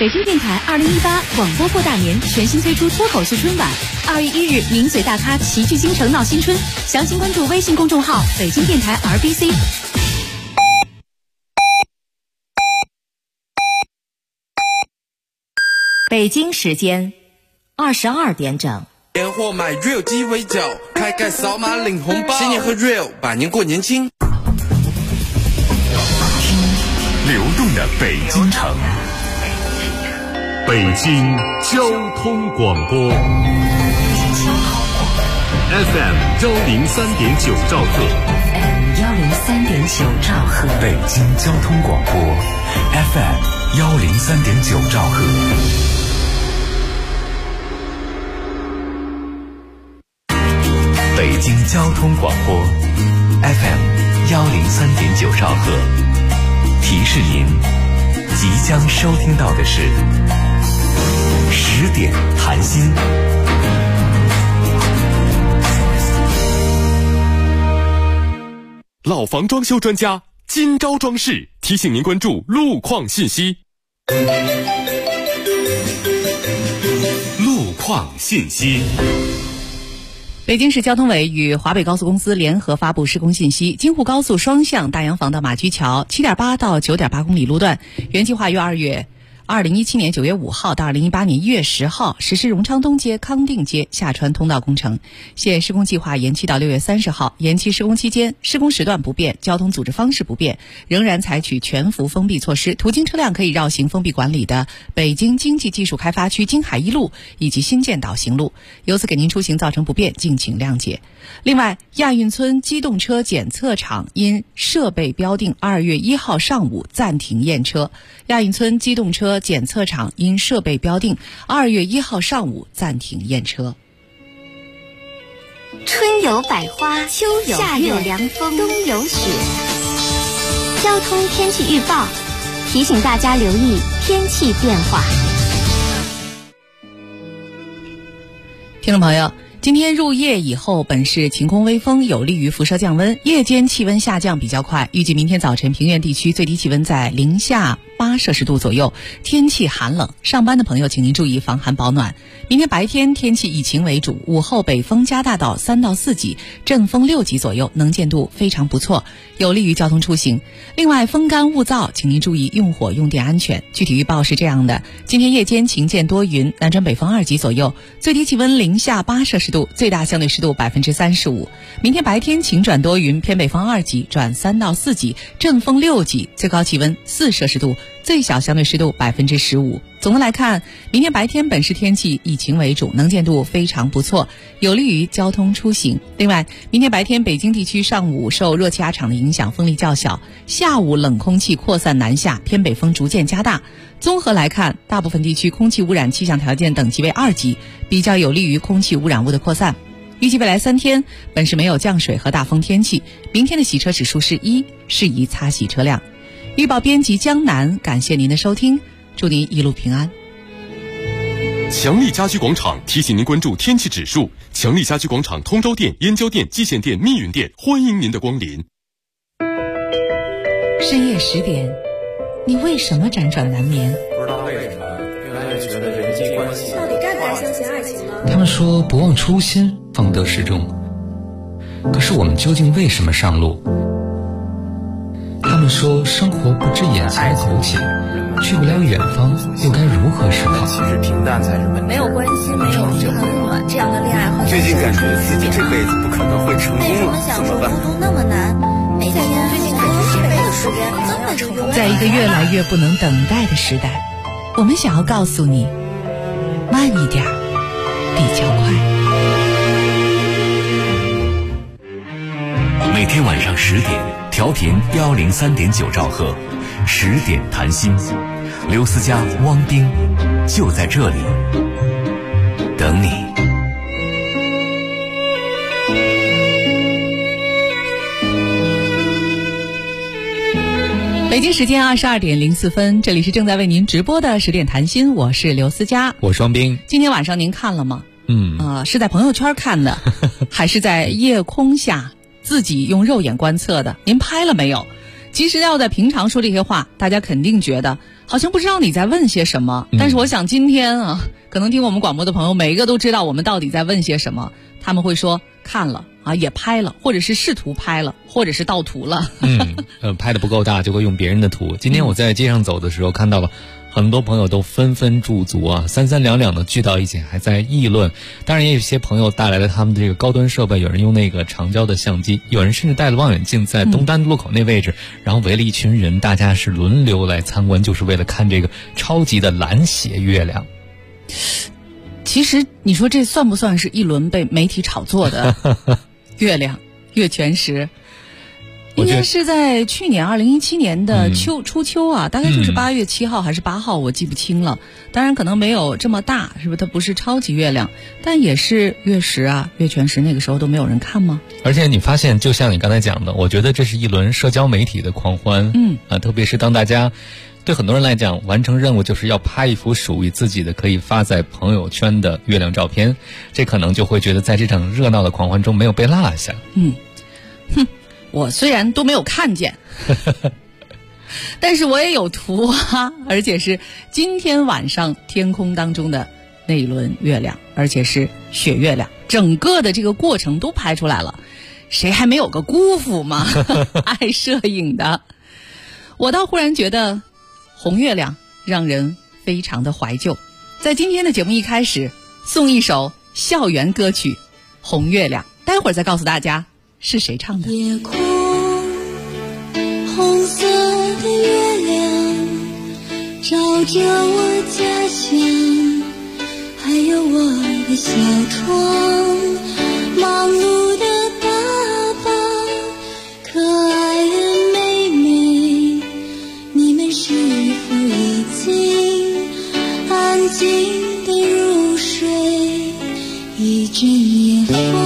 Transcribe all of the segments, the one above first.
北京电台2018广播过大年全新推出脱口秀春晚，2月1日名嘴大咖齐聚京城闹新春，详情关注微信公众号北京电台 RBC。北京时间22点整。 年货买 real 鸡尾酒，开盖扫码领红包，新年喝 real， 百年过年轻。 流动的北京城，北京交通广播 FM 103.9兆赫， 103.9兆赫， 北京交通广播 FM 103.9兆赫。北京交通广播 FM 103.9兆赫，提示您即将收听到的是10点谈心。 老房装修专家今朝装饰提醒您关注路况信息。路况信息。 北京市交通委与华北高速公司联合发布施工信息，京沪高速双向大洋房到马驹桥 7.8 到 9.8 公里路段，原计划于2017年9月5号到2018年1月10号实施荣昌东街、康定街下穿通道工程，现施工计划延期到6月30号。延期施工期间，施工时段不变，交通组织方式不变，仍然采取全幅封闭措施，途经车辆可以绕行封闭管理的北京经济技术开发区京海一路以及新建岛行路，由此给您出行造成不便，敬请谅解。另外，亚运村机动车检测场因设备标定2月1号上午暂停验车。亚运村机动车检测场因设备标定2月1号上午暂停验车。 春有百花，秋有夏有凉风，冬有雪。交通天气预报提醒大家留意天气变化。 听众朋友，今天入夜以后，本市晴空微风，有利于辐射降温，夜间气温下降比较快，预计明天早晨平原地区最低气温在零下8摄氏度左右，天气寒冷，上班的朋友请您注意防寒保暖。明天白天天气以晴为主，午后北风加大到3到4级，阵风6级左右，能见度非常不错，有利于交通出行。另外，风干物燥，请您注意用火用电安全。具体预报是这样的：今天夜间晴间多云，南转北风2级左右，最低气温零下8摄氏度，最大相对湿度35%。明天白天晴转多云，偏北风2级转3到4级，阵风6级，最高气温4摄氏度，最小相对湿度15%。总的来看，明天白天本市天气以晴为主，能见度非常不错，有利于交通出行。另外，明天白天北京地区上午受热气压场的影响，风力较小，下午冷空气扩散南下，偏北风逐渐加大。综合来看，大部分地区空气污染气象条件等级为2级，比较有利于空气污染物的扩散。预计未来3天，本市没有降水和大风天气。明天的洗车指数是1，适宜擦洗车辆。预报编辑江南，感谢您的收听，祝您一路平安。 强力家居广场提醒您关注天气指数。强力家居广场通州店、燕郊店、蓟县店、密云店，欢迎您的光临。 深夜10点，你为什么辗转难眠？ 不知道为什么越来越觉得人际关系到底该不该相信爱情呢？ 他们说不忘初心，方得始终。可是我们究竟为什么上路？他们说生活不止眼前苟且，去不了远方，又该如何是好？ 其实平淡才是本质。 没有关系，没有很暖，这样的恋爱和最近感觉自己这辈子不可能会成功了，怎么办？ 孤独那么难，每天最近感觉这辈子时间这么长。 在一个越来越不能等待的时代，我们想要告诉你，慢一点，比较快。 每天晚上10点，调频103.9兆赫，10点谈心，刘思佳、汪冰就在这里等你。 北京时间22点04分，这里是正在为您直播的10点谈心，我是刘思佳， 我双冰。 今天晚上您看了吗？是在朋友圈看的，还是在夜空下自己用肉眼观测的？您拍了没有？其实要在平常说这些话，大家肯定觉得好像不知道你在问些什么，但是我想今天啊，可能听我们广播的朋友每一个都知道我们到底在问些什么。他们会说看了啊，也拍了，或者是试图拍了，或者是盗图了。 拍的不够大就会用别人的图。今天我在街上走的时候看到了很多朋友都纷纷驻足啊，三三两两的聚到一起，还在议论。当然也有些朋友带来了他们的这个高端设备，有人用那个长焦的相机，有人甚至带了望远镜在东单路口那位置，然后围了一群人，大家是轮流来参观，就是为了看这个超级的蓝血月亮。 其实你说这算不算是一轮被媒体炒作的月亮月全食？应该是在去年2017年的初秋啊，大概就是8月7号还是8号，我记不清了。当然可能没有这么大，是不是？它不是超级月亮，但也是月食啊，月全食那个时候都没有人看吗？ 而且你发现，就像你刚才讲的，我觉得这是一轮社交媒体的狂欢。特别是当大家对很多人来讲，完成任务就是要拍一幅属于自己的可以发在朋友圈的月亮照片，这可能就会觉得在这场热闹的狂欢中没有被落下。 我虽然都没有看见但是我也有图啊，而且是今天晚上天空当中的那一轮月亮，而且是雪月亮，整个的这个过程都拍出来了。谁还没有个姑父嘛爱摄影的。我倒忽然觉得红月亮让人非常的怀旧。在今天的节目一开始送一首校园歌曲《红月亮》，待会儿再告诉大家是谁唱的。 夜空红色的月亮照着我家乡，还有我的小床，忙碌的爸爸，可爱的妹妹，你们是否已经安静的入睡？一阵夜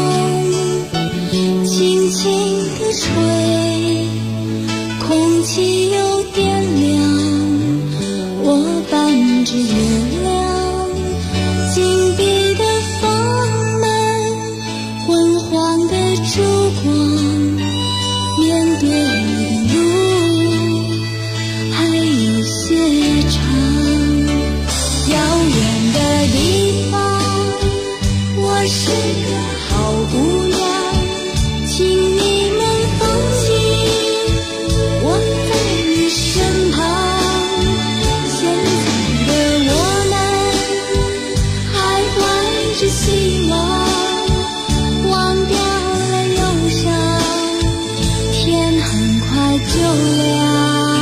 风轻轻地吹，空气有点凉，我伴着月亮，紧闭的房门，昏黄的烛光，面对的路还有些长，遥远的地方，我是个好姑娘，请你们放心，我在你身旁。现在的我们还怀着希望，忘掉了忧伤，天很快就亮。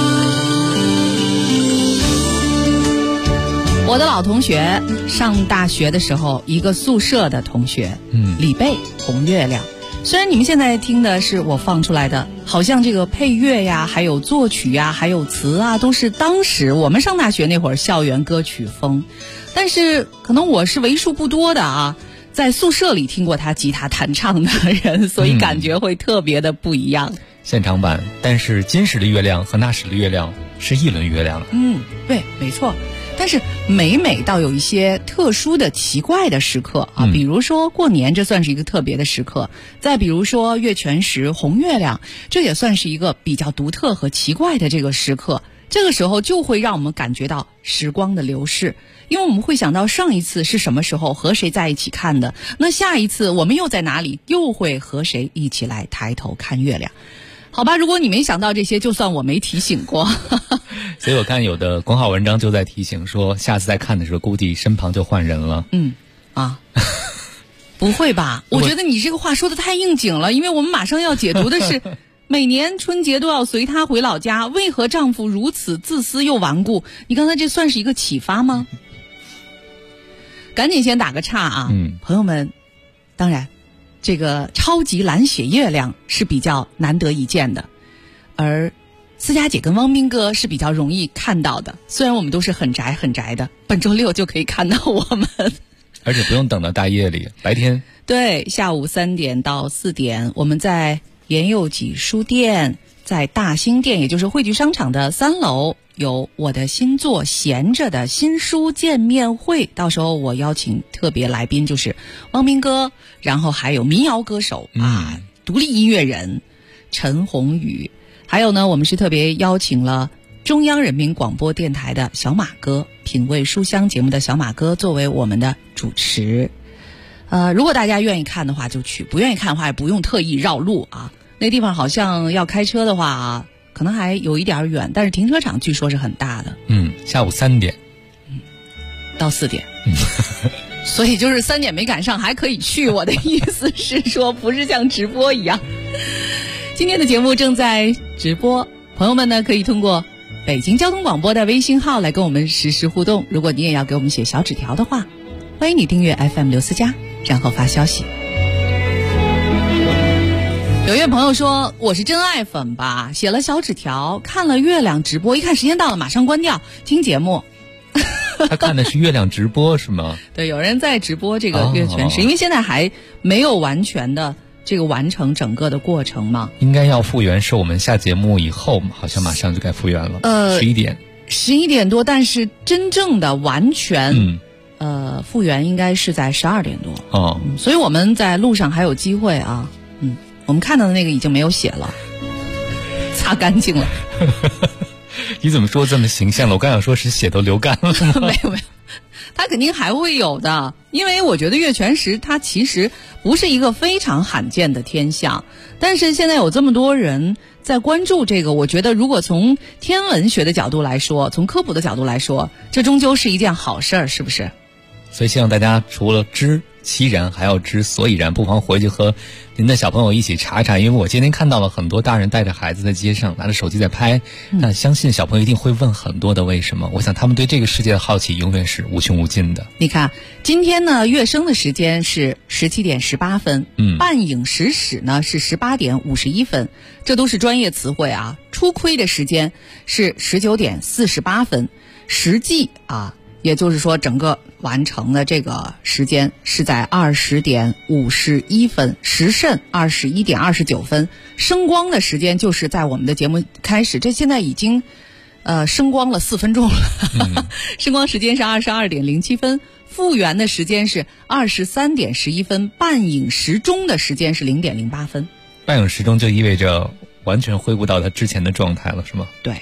我的老同学上大学的时候，一个宿舍的同学，李贝，红月亮。虽然你们现在听的是我放出来的，好像这个配乐呀，还有作曲呀，还有词啊，都是当时我们上大学那会儿校园歌曲风，但是可能我是为数不多的啊，在宿舍里听过他吉他弹唱的人，所以感觉会特别的不一样。 现场版，但是今时的月亮和那时的月亮是一轮月亮了。 对，没错。但是每到有一些特殊的奇怪的时刻啊，比如说过年，这算是一个特别的时刻，再比如说月全食、红月亮，这也算是一个比较独特和奇怪的这个时刻。这个时候就会让我们感觉到时光的流逝，因为我们会想到上一次是什么时候和谁在一起看的，那下一次我们又在哪里，又会和谁一起来抬头看月亮。好吧，如果你没想到这些，就算我没提醒过。 所以我看有的公号文章就在提醒说，下次再看的时候估计身旁就换人了。 不会吧？我觉得你这个话说的太应景了，因为我们马上要解读的是每年春节都要随他回老家，为何丈夫如此自私又顽固？你刚才这算是一个启发吗？赶紧先打个岔啊，朋友们，当然这个超级蓝血月亮是比较难得一见的，而思佳姐跟汪斌哥是比较容易看到的，虽然我们都是很宅的，本周六就可以看到我们， 而且不用等到大夜里，白天。 对，下午3点到4点，我们在延佑己书店，在大兴店，也就是汇聚商场的3楼，有我的新作闲着的新书见面会，到时候我邀请特别来宾，就是汪斌哥，然后还有民谣歌手独立音乐人陈鸿宇，还有呢，我们是特别邀请了中央人民广播电台的小马哥，品味书香节目的小马哥作为我们的主持。如果大家愿意看的话就去，不愿意看的话也不用特意绕路啊。那地方好像要开车的话啊，可能还有一点远，但是停车场据说是很大的。 下午3点， 到4点。所以就是3点没赶上还可以去，我的意思是说不是像直播一样。今天的节目正在直播，朋友们呢可以通过北京交通广播的微信号来跟我们实时互动。如果你也要给我们写小纸条的话，欢迎你订阅 FM 64加，然后发消息。有位朋友说我是真爱粉吧，写了小纸条，看了月亮直播，一看时间到了马上关掉听节目。 他看的是月亮直播是吗？ 对，有人在直播这个月全食，因为现在还没有完全的这个完成整个的过程嘛。 应该要复原，是我们下节目以后好像马上就该复原了。11 点多，但是真正的完全复原应该是在12点多。所以我们在路上还有机会啊。我们看到的那个已经没有血了，擦干净了。 你怎么说这么形象了？我刚想说是血都流干了。 没有，它肯定还会有的，因为我觉得月全食它其实不是一个非常罕见的天象，但是现在有这么多人在关注这个，我觉得如果从天文学的角度来说，从科普的角度来说，这终究是一件好事儿，是不是？ 所以希望大家除了知其然还要知所以然，不妨回去和您的小朋友一起查查。因为我今天看到了很多大人带着孩子在街上拿着手机在拍，那相信小朋友一定会问很多的为什么。我想他们对这个世界的好奇永远是无穷无尽的。 你看今天呢月升的时间是17点18分，半影时矢呢是18点51分，这都是专业词汇啊。初亏的时间是19点48分，实际啊也就是说整个完成的这个时间是在20点51分，时辰21点29分，升光的时间就是在我们的节目开始，这现在已经升光了4分钟了。升光时间是22点07分，复原的时间是23点11分，半影时钟的时间是0点08分。 半影时钟就意味着完全恢复到它之前的状态了，是吗？ 对。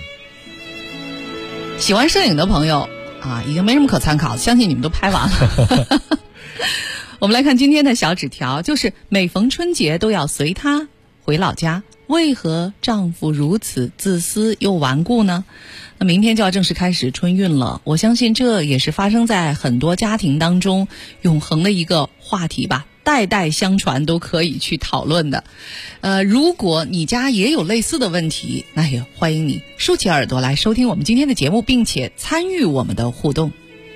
喜欢摄影的朋友已经没什么可参考，相信你们都拍完了。我们来看今天的小纸条，就是每逢春节都要随他回老家，为何丈夫如此自私又顽固呢？那明天就要正式开始春运了，我相信这也是发生在很多家庭当中永恒的一个话题吧，代代相传都可以去讨论的。如果你家也有类似的问题，那也欢迎你竖起耳朵来收听我们今天的节目，并且参与我们的互动。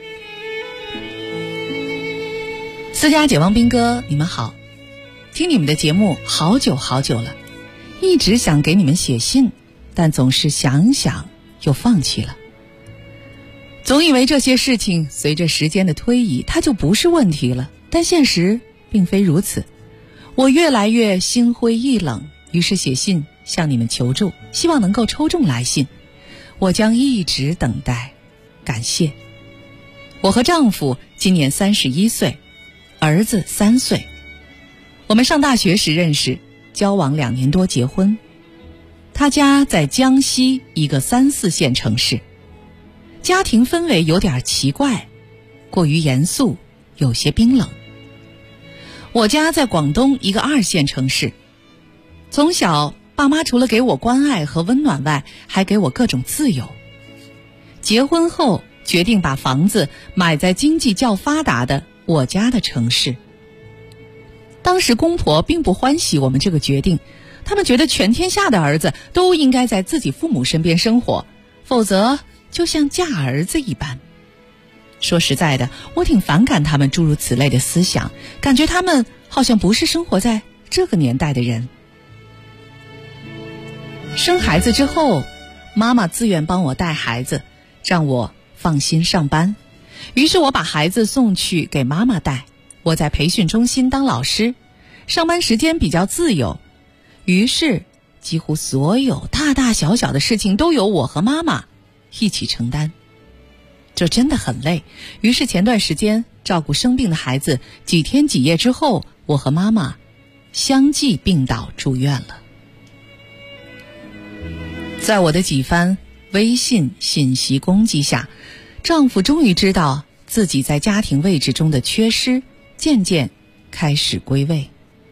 私家解放兵哥，你们好，听你们的节目好久好久了，一直想给你们写信，但总是想想又放弃了。总以为这些事情随着时间的推移它就不是问题了，但现实并非如此。我越来越心灰意冷，于是写信向你们求助，希望能够抽中来信。我将一直等待，感谢。我和丈夫今年31岁，儿子3岁。我们上大学时认识，交往2年多结婚。他家在江西一个3、4线城市，家庭氛围有点奇怪，过于严肃，有些冰冷。我家在广东一个2线城市，从小爸妈除了给我关爱和温暖外，还给我各种自由。结婚后决定把房子买在经济较发达的我家的城市。当时公婆并不欢喜我们这个决定，他们觉得全天下的儿子都应该在自己父母身边生活，否则就像嫁儿子一般。说实在的，我挺反感他们诸如此类的思想，感觉他们好像不是生活在这个年代的人。生孩子之后，妈妈自愿帮我带孩子，让我放心上班。于是我把孩子送去给妈妈带，我在培训中心当老师，上班时间比较自由，于是几乎所有大大小小的事情都由我和妈妈一起承担。这真的很累，于是前段时间照顾生病的孩子，几天几夜之后，我和妈妈相继病倒住院了。在我的几番微信信息攻击下，丈夫终于知道自己在家庭位置中的缺失，渐渐开始归位。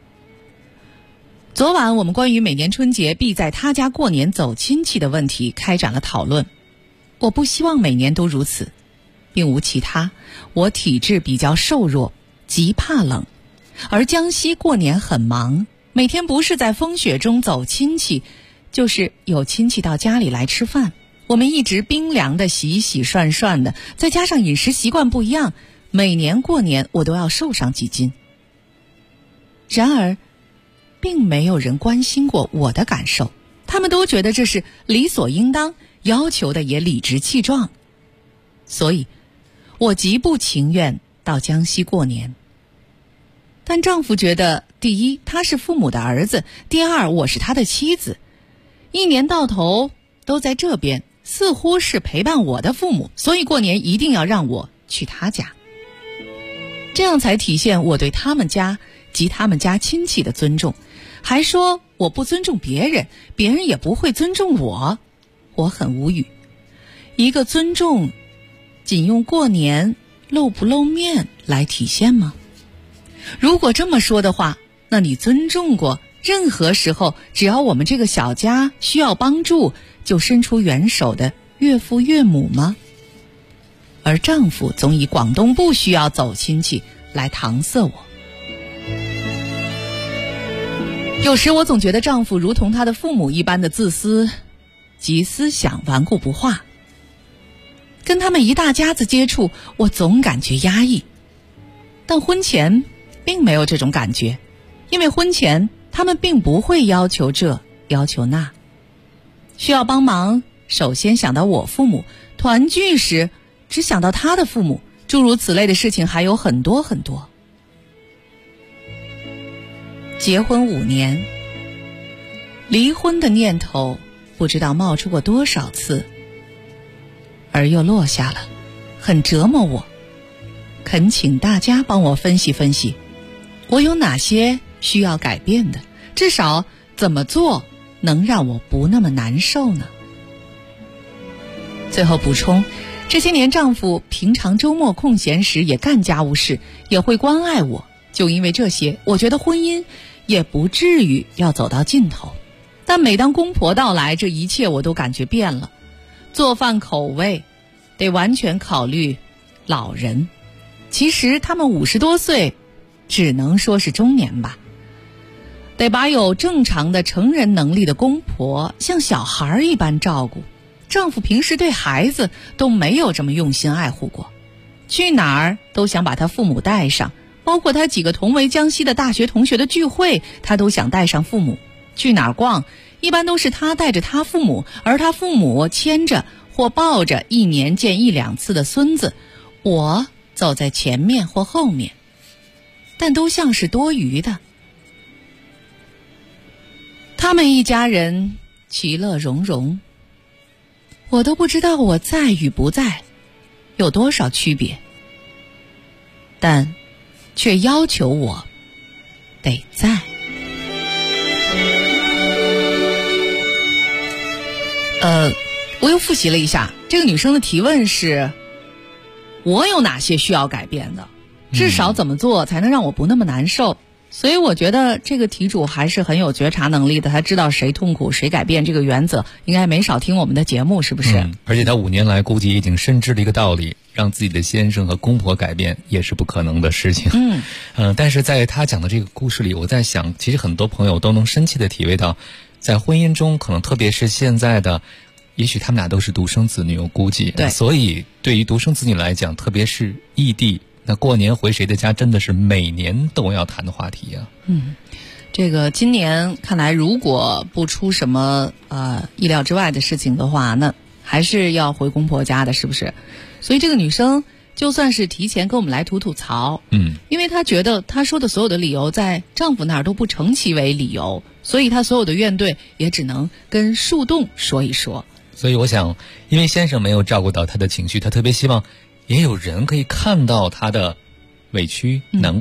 昨晚我们关于每年春节必在他家过年走亲戚的问题开展了讨论。我不希望每年都如此，并无其他，我体质比较瘦弱，极怕冷，而江西过年很忙，每天不是在风雪中走亲戚，就是有亲戚到家里来吃饭，我们一直冰凉的洗洗涮涮的，再加上饮食习惯不一样，每年过年我都要瘦上几斤。然而并没有人关心过我的感受，他们都觉得这是理所应当，要求的也理直气壮。所以我极不情愿到江西过年。但丈夫觉得，第一，他是父母的儿子，第二，我是他的妻子，一年到头都在这边，似乎是陪伴我的父母，所以过年一定要让我去他家，这样才体现我对他们家及他们家亲戚的尊重。还说我不尊重别人，别人也不会尊重我，我很无语。一个尊重仅用过年露不露面来体现吗？如果这么说的话，那你尊重过任何时候只要我们这个小家需要帮助就伸出援手的岳父岳母吗？而丈夫总以广东不需要走亲戚来搪塞我。有时我总觉得丈夫如同他的父母一般的自私及思想顽固不化，跟他们一大家子接触，我总感觉压抑。但婚前并没有这种感觉，因为婚前他们并不会要求这要求那。需要帮忙，首先想到我父母，团聚时只想到他的父母，诸如此类的事情还有很多很多。结婚5年，离婚的念头不知道冒出过多少次，而又落下了，很折磨我。恳请大家帮我分析分析，我有哪些需要改变的，至少怎么做能让我不那么难受呢？最后补充，这些年丈夫平常周末空闲时也干家务事，也会关爱我，就因为这些，我觉得婚姻也不至于要走到尽头。但每当公婆到来，这一切我都感觉变了。做饭口味得完全考虑老人，其实他们50多岁，只能说是中年吧。得把有正常的成人能力的公婆像小孩一般照顾。丈夫平时对孩子都没有这么用心爱护过，去哪儿都想把他父母带上，包括他几个同为江西的大学同学的聚会，他都想带上父母。去哪儿逛，一般都是他带着他父母，而他父母牵着或抱着1年见1、2次的孙子，我走在前面或后面，但都像是多余的。他们一家人其乐融融，我都不知道我在与不在有多少区别，但却要求我得在。我又复习了一下，这个女生的提问是：我有哪些需要改变的？至少怎么做才能让我不那么难受？所以我觉得这个题主还是很有觉察能力的，他知道谁痛苦谁改变这个原则，应该没少听我们的节目，是不是？ 而且他5年来估计已经深知了一个道理，让自己的先生和公婆改变也是不可能的事情。但是在他讲的这个故事里，我在想，其实很多朋友都能深切的体会到，在婚姻中，可能特别是现在的，也许他们俩都是独生子女，我估计， 对， 所以对于独生子女来讲，特别是异地，那过年回谁的家真的是每年都要谈的话题啊。 这个今年看来，如果不出什么意料之外的事情的话，那还是要回公婆家的，是不是？所以这个女生就算是提前跟我们来吐吐槽，因为她觉得她说的所有的理由在丈夫那儿都不成其为理由，所以她所有的怨怼也只能跟树洞说一说。 所以我想，因为先生没有照顾到她的情绪，她特别希望也有人可以看到她的委屈、难过，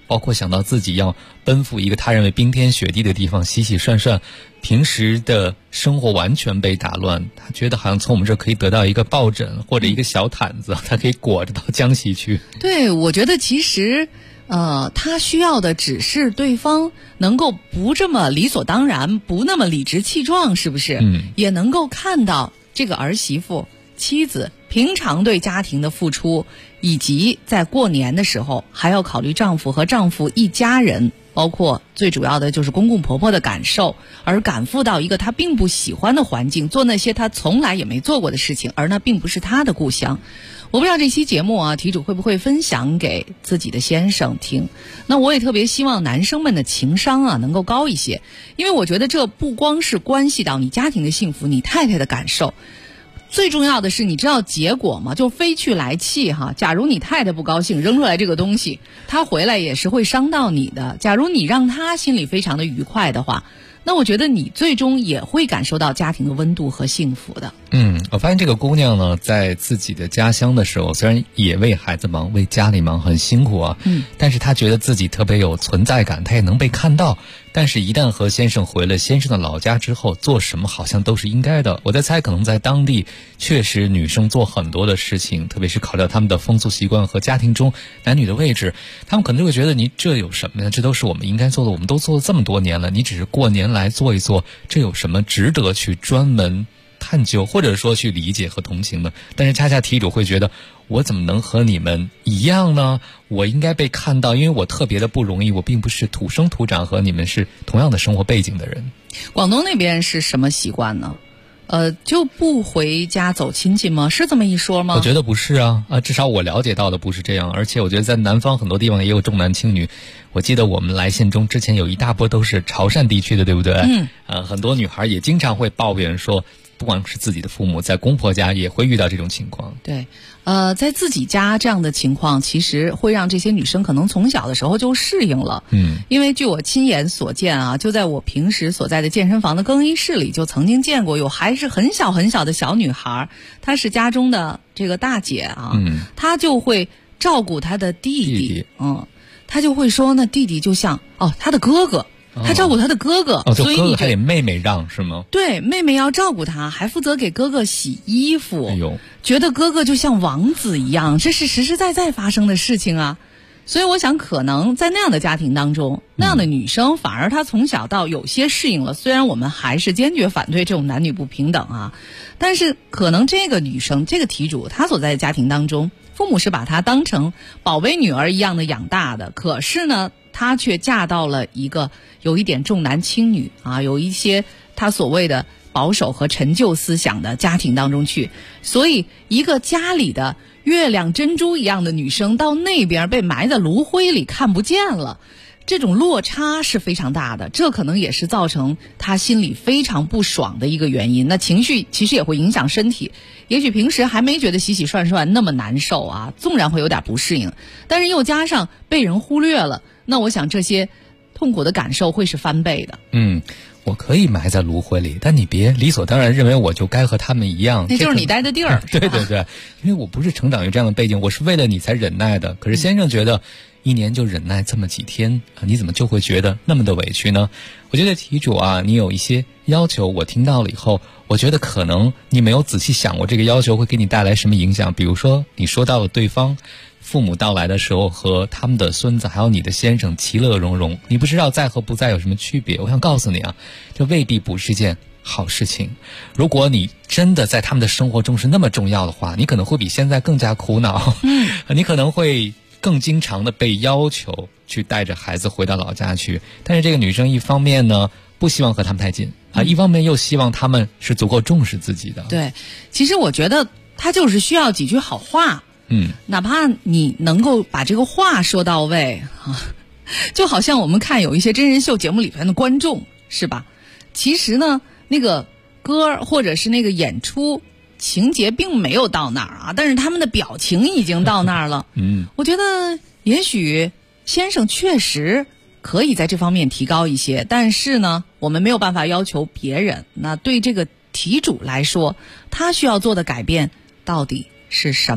包括想到自己要奔赴一个他认为冰天雪地的地方洗洗涮涮，平时的生活完全被打乱。他觉得好像从我们这可以得到一个抱枕或者一个小毯子，他可以裹着到江西去。 对，我觉得其实他需要的只是对方能够不这么理所当然，不那么理直气壮，是不是？也能够看到这个儿媳妇、妻子平常对家庭的付出，以及在过年的时候还要考虑丈夫和丈夫一家人，包括最主要的就是公公婆婆的感受，而赶赴到一个他并不喜欢的环境，做那些他从来也没做过的事情，而那并不是他的故乡。我不知道这期节目啊，题主会不会分享给自己的先生听？那我也特别希望男生们的情商啊能够高一些，因为我觉得这不光是关系到你家庭的幸福，你太太的感受。最重要的是，你知道结果吗？就非去来气哈。假如你太太不高兴，扔出来这个东西，她回来也是会伤到你的。假如你让她心里非常的愉快的话，那我觉得你最终也会感受到家庭的温度和幸福的。 我发现这个姑娘呢，在自己的家乡的时候，虽然也为孩子忙，为家里忙，很辛苦啊，但是她觉得自己特别有存在感，她也能被看到。但是一旦和先生回了先生的老家之后，做什么好像都是应该的。我在猜，可能在当地确实女生做很多的事情，特别是考虑到他们的风俗习惯和家庭中男女的位置，他们可能就会觉得你这有什么呀？这都是我们应该做的，我们都做了这么多年了，你只是过年来做一做，这有什么值得去专门探究或者说去理解和同情的？但是恰恰题主会觉得，我怎么能和你们一样呢？我应该被看到，因为我特别的不容易，我并不是土生土长和你们是同样的生活背景的人。 广东那边是什么习惯呢？就不回家走亲戚吗？是这么一说吗？ 我觉得不是啊，至少我了解到的不是这样。而且我觉得在南方很多地方也有重男轻女。我记得我们来信中之前有一大波都是潮汕地区的，对不对？很多女孩也经常会抱怨说，不光是自己的父母，在公婆家也会遇到这种情况。 对，在自己家这样的情况，其实会让这些女生可能从小的时候就适应了。因为据我亲眼所见啊，就在我平时所在的健身房的更衣室里，就曾经见过有还是很小很小的小女孩，她是家中的这个大姐啊，她就会照顾她的弟弟，她就会说那弟弟就像她的哥哥。他照顾他的哥哥， 所以你还得妹妹让是吗？ 对，妹妹要照顾他，还负责给哥哥洗衣服。觉得哥哥就像王子一样，这是实实在在发生的事情啊。所以我想，可能在那样的家庭当中，那样的女生反而她从小到有些适应了。虽然我们还是坚决反对这种男女不平等啊，但是可能这个女生，这个题主，她所在的家庭当中，父母是把她当成宝贝女儿一样的养大的。可是呢，她却嫁到了一个有一点重男轻女啊，有一些她所谓的保守和陈旧思想的家庭当中去。所以一个家里的月亮珍珠一样的女生到那边被埋在炉灰里看不见了，这种落差是非常大的，这可能也是造成她心里非常不爽的一个原因。那情绪其实也会影响身体，也许平时还没觉得洗洗涮涮那么难受啊，纵然会有点不适应，但是又加上被人忽略了，那我想这些痛苦的感受会是翻倍的。 我可以埋在炉灰里，但你别理所当然认为我就该和他们一样， 那就是你待的地儿。 对对对，因为我不是成长于这样的背景，我是为了你才忍耐的。可是先生觉得一年就忍耐这么几天你怎么就会觉得那么的委屈呢？我觉得题主啊，你有一些要求，我听到了以后，我觉得可能你没有仔细想过这个要求会给你带来什么影响。比如说你说到了对方父母到来的时候和他们的孙子还有你的先生其乐融融，你不知道在和不在有什么区别。我想告诉你啊，这未必不是件好事情。如果你真的在他们的生活中是那么重要的话，你可能会比现在更加苦恼。你可能会更经常的被要求去带着孩子回到老家去。但是这个女生一方面呢不希望和他们太近一方面又希望他们是足够重视自己的。 对，其实我觉得她就是需要几句好话。哪怕你能够把这个话说到位就好像我们看有一些真人秀节目里面的观众是吧，其实呢那个歌或者是那个演出情节并没有到那儿但是他们的表情已经到那儿了。我觉得也许先生确实可以在这方面提高一些，但是呢我们没有办法要求别人。那对这个题主来说，他需要做的改变到底是什么呢？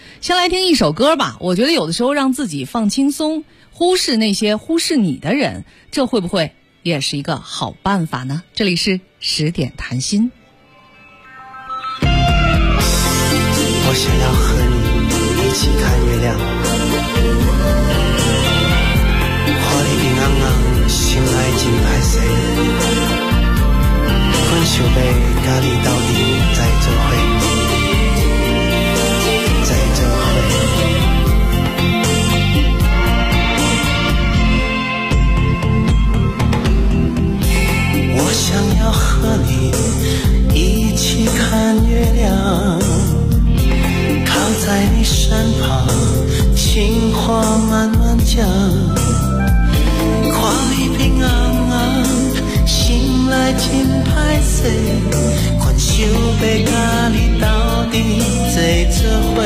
先来听一首歌吧。我觉得有的时候让自己放轻松，忽视那些忽视你的人，这会不会也是一个好办法呢？这里是10点谈心。 我想要和你一起看月亮，花里平安安，心爱真歹势，阮想要甲你斗阵再做伙，再做伙。我想要和你一起看月亮，靠在你身旁，情话慢慢讲，看你平安安，心内真歹势，款想要甲你斗阵再做伙。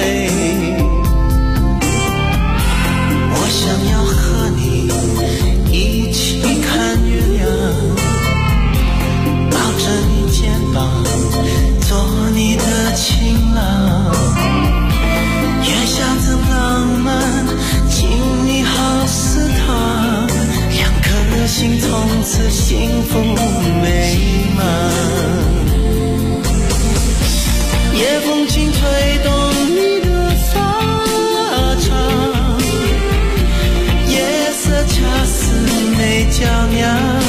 我想要和你一起看月亮，抱着你肩膀，做你的情郎，月下的浪漫，经你好似他，两颗心从此幸福美满。夜风轻吹动你的发长，夜色恰似美娇娘。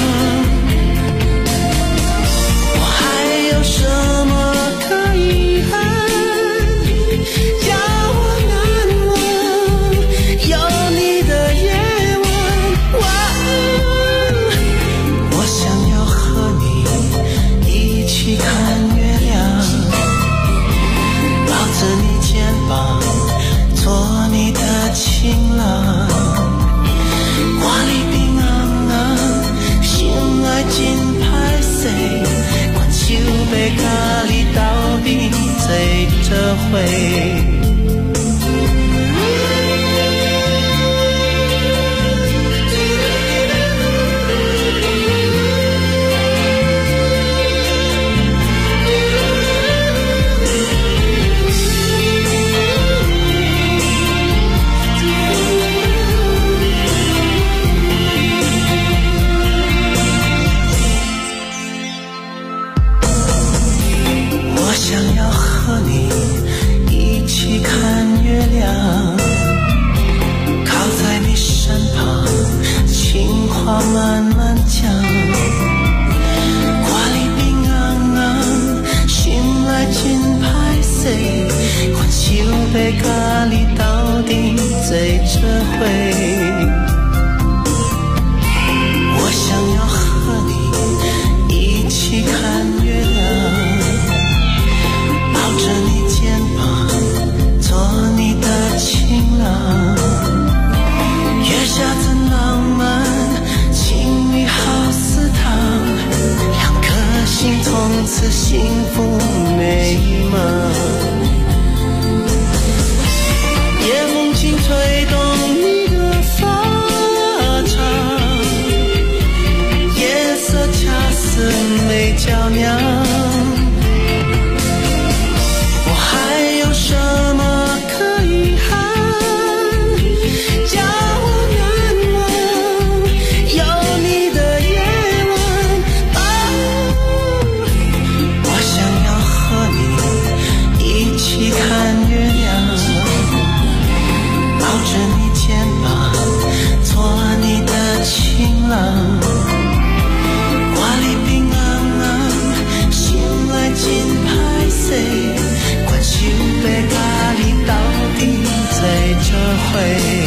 我还有什么可遗憾？叫我难忘有你的夜晚。我想要和你一起看月亮，抱着你肩膀，做你的情郎，我里平安安，心爱真歹势，款想要甲你斗阵再做伙。我想要和你一起看月亮，靠在你身旁，情话慢慢讲，看你平安安，心内真歹势，款想要甲你斗阵再做伙。我想要和你一起看月亮，抱着你肩膀，做你的情郎，月下的浪漫，情侣好似糖，两颗心从此幸福美满。夜风轻吹动你的发长，夜色恰似美娇娘。还有什么可遗憾？叫我难忘有你的夜晚。我想要和你一起看月亮，抱着你肩膀，做你的情郎，我里平安安，心内真歹势，想要甲你斗阵再做伙。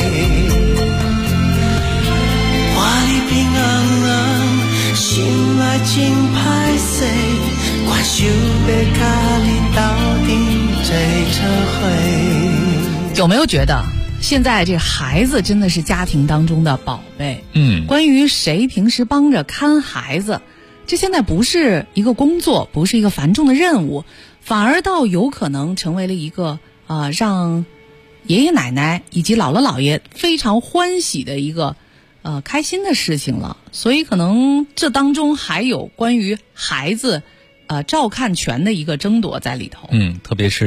我里平安安，心内真歹势，我想要甲你斗阵再做伙。 有没有觉得现在这孩子真的是家庭当中的宝贝？关于谁平时帮着看孩子，这现在不是一个工作，不是一个繁重的任务，反而倒有可能成为了一个让爷爷奶奶以及姥姥姥爷非常欢喜的一个开心的事情了。所以可能这当中还有关于孩子照看权的一个争夺在里头。 特别是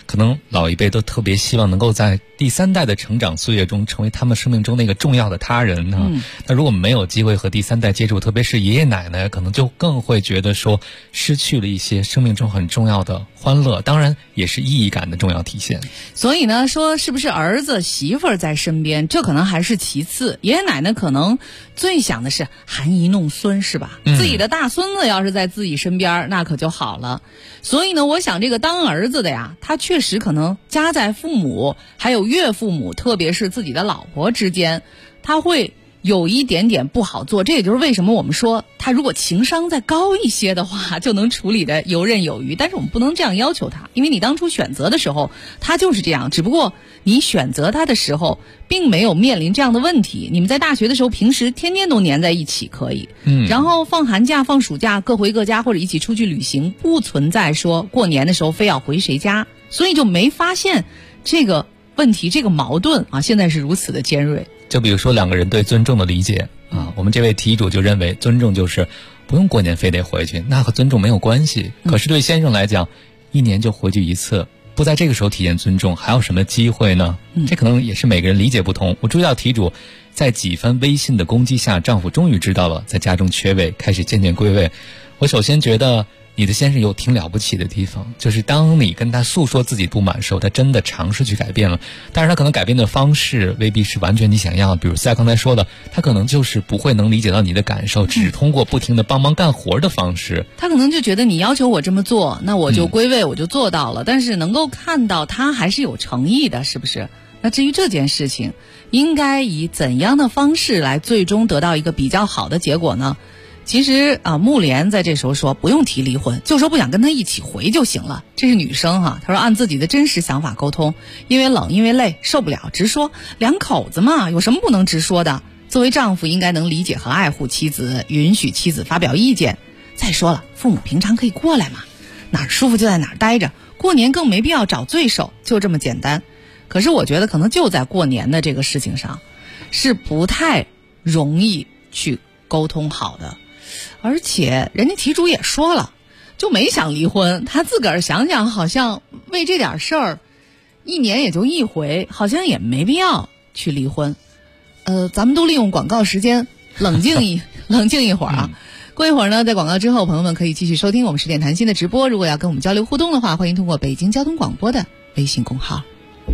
可能老一辈都特别希望能够在第三代的成长岁月中成为他们生命中那个重要的他人啊。那如果没有机会和第三代接触，特别是爷爷奶奶，可能就更会觉得说失去了一些生命中很重要的欢乐，当然也是意义感的重要体现。 所以呢，说是不是儿子媳妇儿在身边，这可能还是其次，爷爷奶奶可能最想的是含饴弄孙，是吧？自己的大孙子要是在自己身边，那可就好了。所以呢，我想这个当儿子的呀，他确实可能夹在父母还有岳父母，特别是自己的老婆之间，他会有一点点不好做。这也就是为什么我们说他如果情商再高一些的话，就能处理的游刃有余。但是我们不能这样要求他，因为你当初选择的时候他就是这样，只不过你选择他的时候并没有面临这样的问题。你们在大学的时候平时天天都黏在一起可以，然后放寒假放暑假各回各家，或者一起出去旅行，不存在说过年的时候非要回谁家，所以就没发现这个问题，这个矛盾啊，现在是如此的尖锐。 就比如说两个人对尊重的理解啊，我们这位题主就认为尊重就是不用过年非得回去，那和尊重没有关系。可是对先生来讲，一年就回去一次，不在这个时候体验尊重，还有什么机会呢？这可能也是每个人理解不同。我注意到题主在几番微信的攻击下，丈夫终于知道了在家中缺位，开始渐渐归位。我首先觉得你的先生有挺了不起的地方，就是当你跟他诉说自己不满时候，他真的尝试去改变了。但是他可能改变的方式未必是完全你想要的，比如像刚才说的，他可能就是不会能理解到你的感受，只通过不停的帮忙干活的方式。 他可能就觉得你要求我这么做，那我就归位，我就做到了。但是能够看到他还是有诚意的，是不是？那至于这件事情应该以怎样的方式来最终得到一个比较好的结果呢？其实啊，木莲在这时候说不用提离婚，就说不想跟他一起回就行了。这是女生哈，她说按自己的真实想法沟通，因为冷因为累受不了直说，两口子嘛有什么不能直说的？作为丈夫应该能理解和爱护妻子，允许妻子发表意见。再说了，父母平常可以过来嘛，哪儿舒服就在哪儿待着，过年更没必要找罪受，就这么简单。可是我觉得可能就在过年的这个事情上是不太容易去沟通好的。而且人家题主也说了，就没想离婚，他自个儿想想好像为这点事儿一年也就一回，好像也没必要去离婚。咱们都利用广告时间冷静一会儿啊。过一会儿呢，在广告之后，朋友们可以继续收听我们10点谈心的直播。如果要跟我们交流互动的话，欢迎通过北京交通广播的微信公号。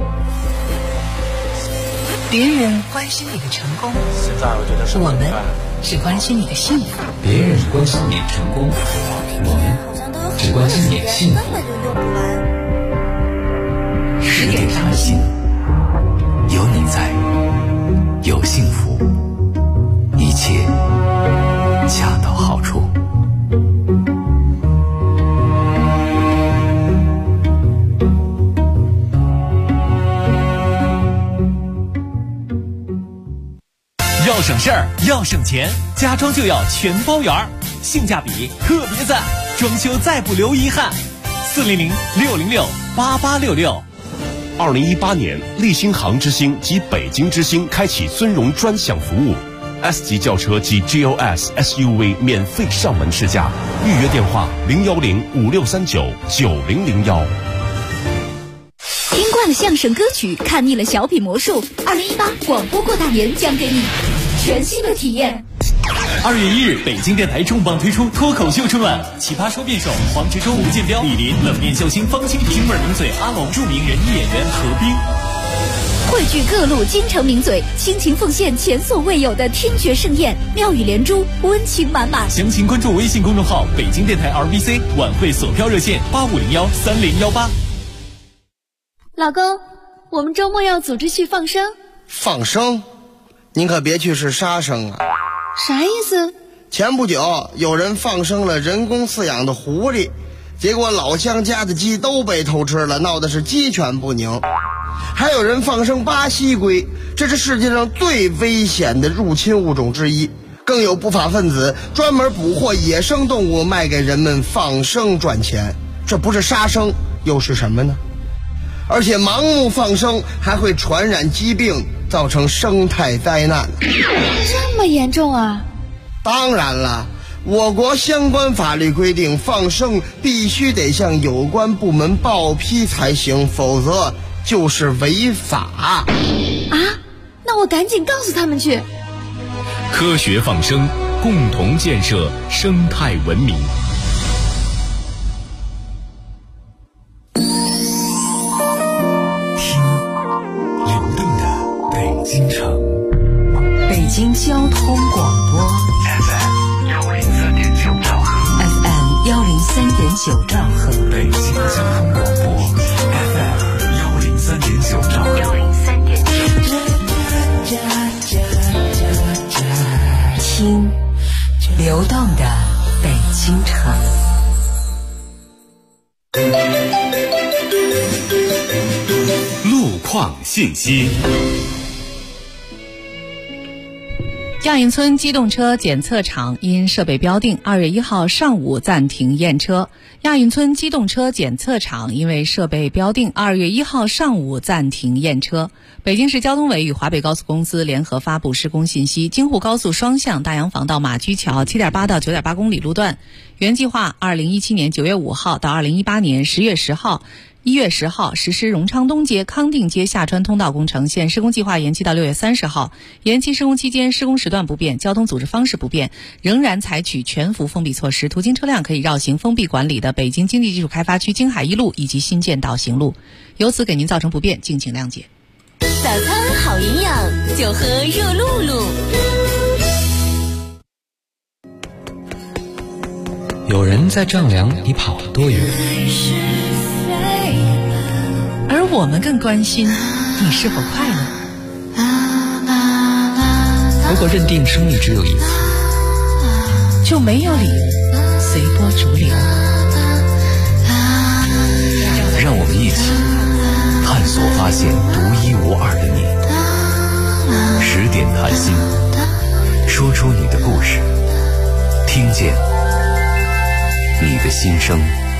别人关心你的成功， 现在我觉得我们只关心你的幸福。 别人关心你的成功，我们只关心你的幸福。 10点谈心，有你在，有幸福，一切恰到好处。 要省事儿，要省钱，家装就要全包圆儿，性价比特别赞，装修再不留遗憾。400-606-8866。 2018年，立新航之星及北京之星开启尊荣专享服务 ，S 级轿车及 GLS SUV 免费上门试驾，预约电话010-5639-9001。 听惯了相声歌曲，看腻了小品魔术，2018广播过大年将给你全新的体验。 2月1日，北京电台重磅推出脱口秀春晚，奇葩说辩手黄执中、吴建彪、李林，冷面笑星方清平，味名嘴阿龙，著名人艺演员何冰， 汇聚各路京城名嘴，倾情奉献前所未有的听觉盛宴，妙语连珠，温情满满。 详情关注微信公众号北京电台 RBC， 晚会索票热线8501-3018。 老公，我们周末要组织去放生。 放生？您可别去是杀生啊！ 啥意思？ 前不久有人放生了人工饲养的狐狸，结果老乡家的鸡都被偷吃了，闹的是鸡犬不宁。还有人放生巴西龟，这是世界上最危险的入侵物种之一。更有不法分子专门捕获野生动物卖给人们放生赚钱，这不是杀生又是什么呢？而且盲目放生还会传染疾病，造成生态灾难。 这么严重啊？ 当然了， 我国相关法律规定，放生必须得向有关部门报批才行，否则就是违法。 啊，那我赶紧告诉他们去。 科学放生，共同建设生态文明。听流动的北京城， 北京交通广播 FM 103.9兆赫 FM 103.9兆赫， 北京交通广播 FM 103.9兆赫。 听流动的北京城。 路况信息。 亚运村机动车检测场因设备标定2月1号上午暂停验车。亚运村机动车检测场因为设备标定2月1号上午暂停验车。北京市交通委与华北高速公司联合发布施工信息，京沪高速双向大洋坊到马驹桥 7.8 到 9.8 公里路段，原计划2017年9月5号到2018年10月10号1月10号实施荣昌东街、康定街下穿通道工程，现施工计划延期到6月30号。延期施工期间，施工时段不变，交通组织方式不变，仍然采取全幅封闭措施，途经车辆可以绕行封闭管理的北京经济技术开发区京海一路以及新建道行路，由此给您造成不便，敬请谅解。 早餐好营养，就喝热露露。 有人在丈量你跑了多远， 而我们更关心你是否快乐。 如果认定生命只有一次， 就没有理由随波逐流。 让我们一起探索发现独一无二的你。10点谈心，说出你的故事，听见你的心声。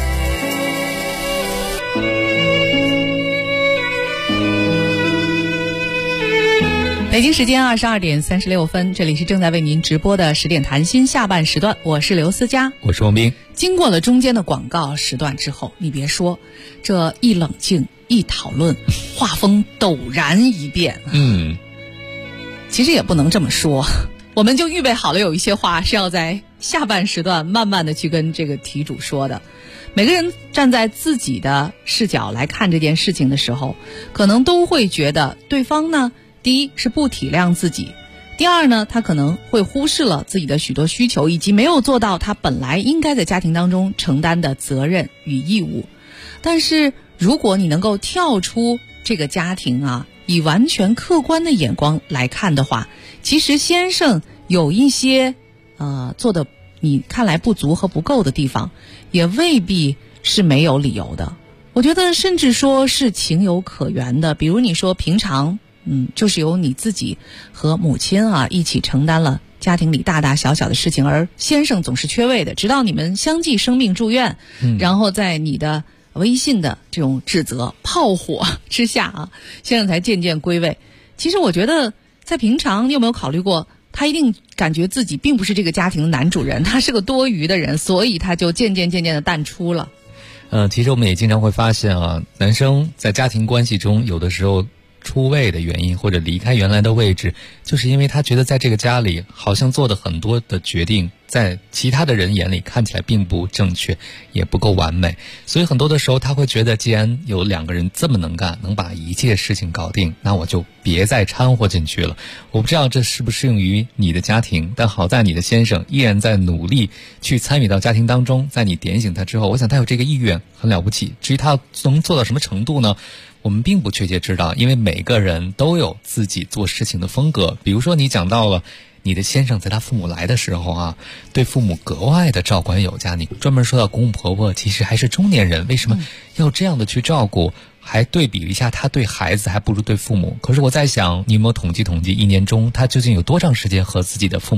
北京时间22点36分，这里是正在为您直播的10点谈心下半时段，我是刘思佳， 我是王斌。 经过了中间的广告时段之后，你别说，这一冷静一讨论，画风陡然一变。其实也不能这么说，我们就预备好了有一些话是要在下半时段慢慢的去跟这个题主说的。每个人站在自己的视角来看这件事情的时候，可能都会觉得对方呢，第一是不体谅自己，第二呢，他可能会忽视了自己的许多需求，以及没有做到他本来应该在家庭当中承担的责任与义务。但是如果你能够跳出这个家庭啊，以完全客观的眼光来看的话，其实先生有一些做的你看来不足和不够的地方，也未必是没有理由的。我觉得甚至说是情有可原的。比如你说平常就是由你自己和母亲啊一起承担了家庭里大大小小的事情，而先生总是缺位的，直到你们相继生病住院，然后在你的微信的这种指责炮火之下啊，先生才渐渐归位。其实我觉得在平常你有没有考虑过，他一定感觉自己并不是这个家庭的男主人，他是个多余的人，所以他就渐渐的淡出了。 其实我们也经常会发现啊，男生在家庭关系中有的时候出位的原因，或者离开原来的位置，就是因为他觉得在这个家里好像做的很多的决定在其他的人眼里看起来并不正确，也不够完美，所以很多的时候他会觉得，既然有两个人这么能干，能把一切事情搞定，那我就别再掺和进去了。我不知道这适不适用于你的家庭，但好在你的先生依然在努力去参与到家庭当中，在你点醒他之后，我想他有这个意愿很了不起。至于他能做到什么程度呢，我们并不确切知道，因为每个人都有自己做事情的风格。比如说你讲到了你的先生在他父母来的时候啊，对父母格外的照管有加，你专门说到公公婆婆其实还是中年人，为什么要这样的去照顾，还对比一下他对孩子还不如对父母。可是我在想，你有没有统计一年中他究竟有多长时间和自己的父母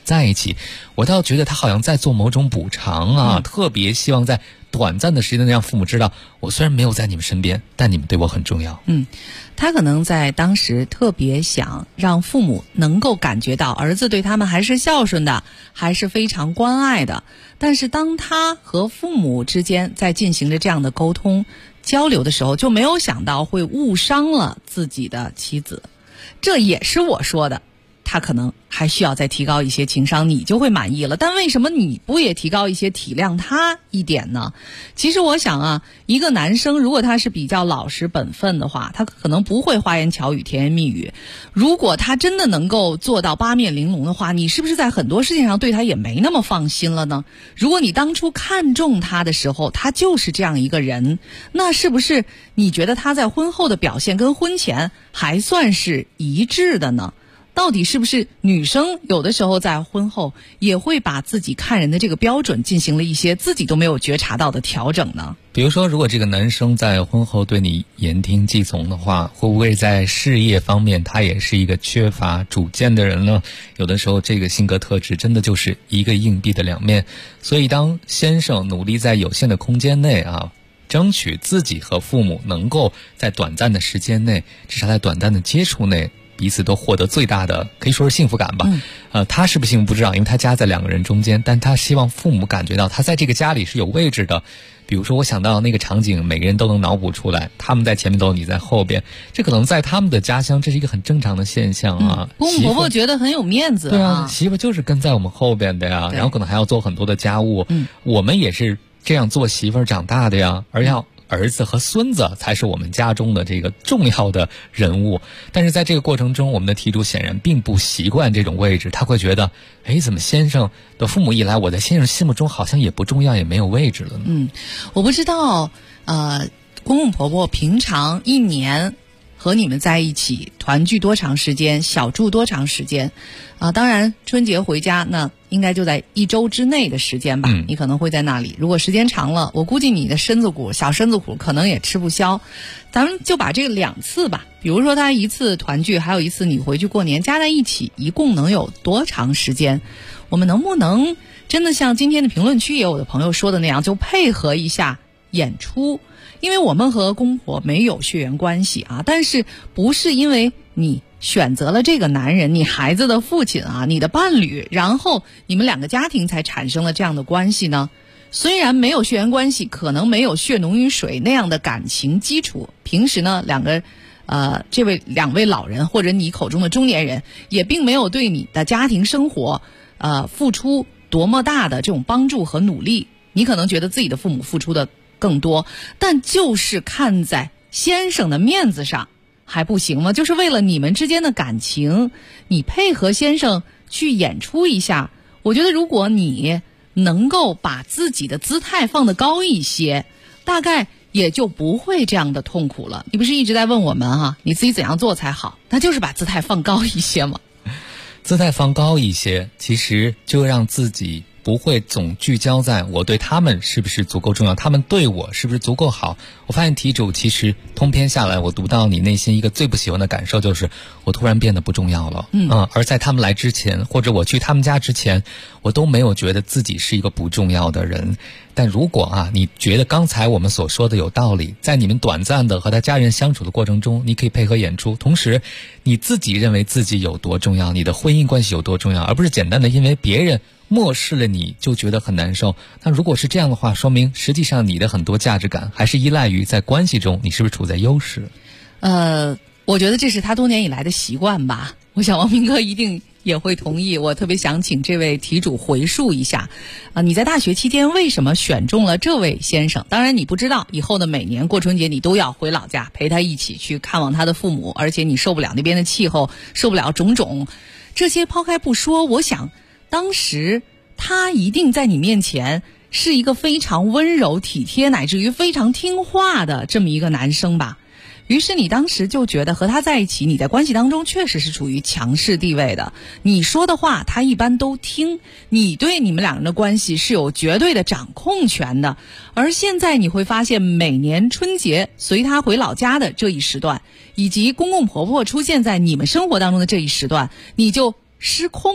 在一起，我倒觉得他好像在做某种补偿啊，特别希望在短暂的时间内让父母知道，我虽然没有在你们身边，但你们对我很重要。 他可能在当时特别想让父母能够感觉到儿子对他们还是孝顺的，还是非常关爱的。但是当他和父母之间在进行着这样的沟通交流的时候，就没有想到会误伤了自己的妻子。这也是我说的，他可能还需要再提高一些情商，你就会满意了。但为什么你不也提高一些，体谅他一点呢？其实我想啊，一个男生如果他是比较老实本分的话，他可能不会花言巧语甜言蜜语。如果他真的能够做到八面玲珑的话，你是不是在很多事情上对他也没那么放心了呢？如果你当初看中他的时候他就是这样一个人，那是不是你觉得他在婚后的表现跟婚前还算是一致的呢？到底是不是女生有的时候在婚后也会把自己看人的这个标准进行了一些自己都没有觉察到的调整呢？ 比如说，如果这个男生在婚后对你言听计从的话，会不会在事业方面他也是一个缺乏主见的人呢？有的时候这个性格特质真的就是一个硬币的两面。所以当先生努力在有限的空间内争取自己和父母能够在短暂的时间内，至少在短暂的接触内，彼此都获得最大的可以说是幸福感吧。他是不是幸福不知道，因为他夹在两个人中间，但他希望父母感觉到他在这个家里是有位置的。比如说我想到那个场景，每个人都能脑补出来，他们在前面走，你在后边，这可能在他们的家乡这是一个很正常的现象啊。 公公婆婆觉得很有面子。 对啊，媳妇就是跟在我们后边的呀，然后可能还要做很多的家务。我们也是这样做媳妇长大的呀，而要儿子和孙子才是我们家中的这个重要的人物。但是在这个过程中，我们的题主显然并不习惯这种位置，他会觉得怎么先生的父母一来，我在先生心目中好像也不重要，也没有位置了呢？ 我不知道公公婆婆平常一年和你们在一起团聚多长时间，小住多长时间当然春节回家那应该就在1周之内的时间吧，你可能会在那里。如果时间长了，我估计你的小身子骨可能也吃不消。咱们就把这个2次吧，比如说他1次团聚，还有1次你回去过年，加在一起一共能有多长时间？我们能不能真的像今天的评论区也有的朋友说的那样，就配合一下演出？因为我们和公婆没有血缘关系但是不是因为你选择了这个男人，你孩子的父亲你的伴侣，然后你们2个家庭才产生了这样的关系呢？虽然没有血缘关系，可能没有血浓于水那样的感情基础，平时呢这2位老人或者你口中的中年人也并没有对你的家庭生活付出多么大的这种帮助和努力，你可能觉得自己的父母付出的更多，但就是看在先生的面子上还不行吗？就是为了你们之间的感情，你配合先生去演出一下。我觉得如果你能够把自己的姿态放得高一些，大概也就不会这样的痛苦了。你不是一直在问我们你自己怎样做才好？那就是把姿态放高一些嘛。 姿态放高一些，其实就让自己不会总聚焦在我对他们是不是足够重要，他们对我是不是足够好。我发现题主其实通篇下来，我读到你内心一个最不喜欢的感受就是我突然变得不重要了。而在他们来之前，或者我去他们家之前，我都没有觉得自己是一个不重要的人。但如果你觉得刚才我们所说的有道理，在你们短暂的和他家人相处的过程中，你可以配合演出，同时你自己认为自己有多重要，你的婚姻关系有多重要，而不是简单的因为别人漠视了你就觉得很难受。那如果是这样的话，说明实际上你的很多价值感还是依赖于在关系中你是不是处在优势。 我觉得这是他多年以来的习惯吧，我想王明哥一定也会同意。我特别想请这位题主回述一下你在大学期间为什么选中了这位先生？当然你不知道以后的每年过春节你都要回老家陪他一起去看望他的父母，而且你受不了那边的气候，受不了种种这些抛开不说，我想当时他一定在你面前是一个非常温柔体贴乃至于非常听话的这么一个男生吧。于是你当时就觉得和他在一起，你在关系当中确实是处于强势地位的，你说的话他一般都听，你对你们2人的关系是有绝对的掌控权的。而现在你会发现，每年春节随他回老家的这一时段，以及公公婆婆出现在你们生活当中的这一时段，你就失控了。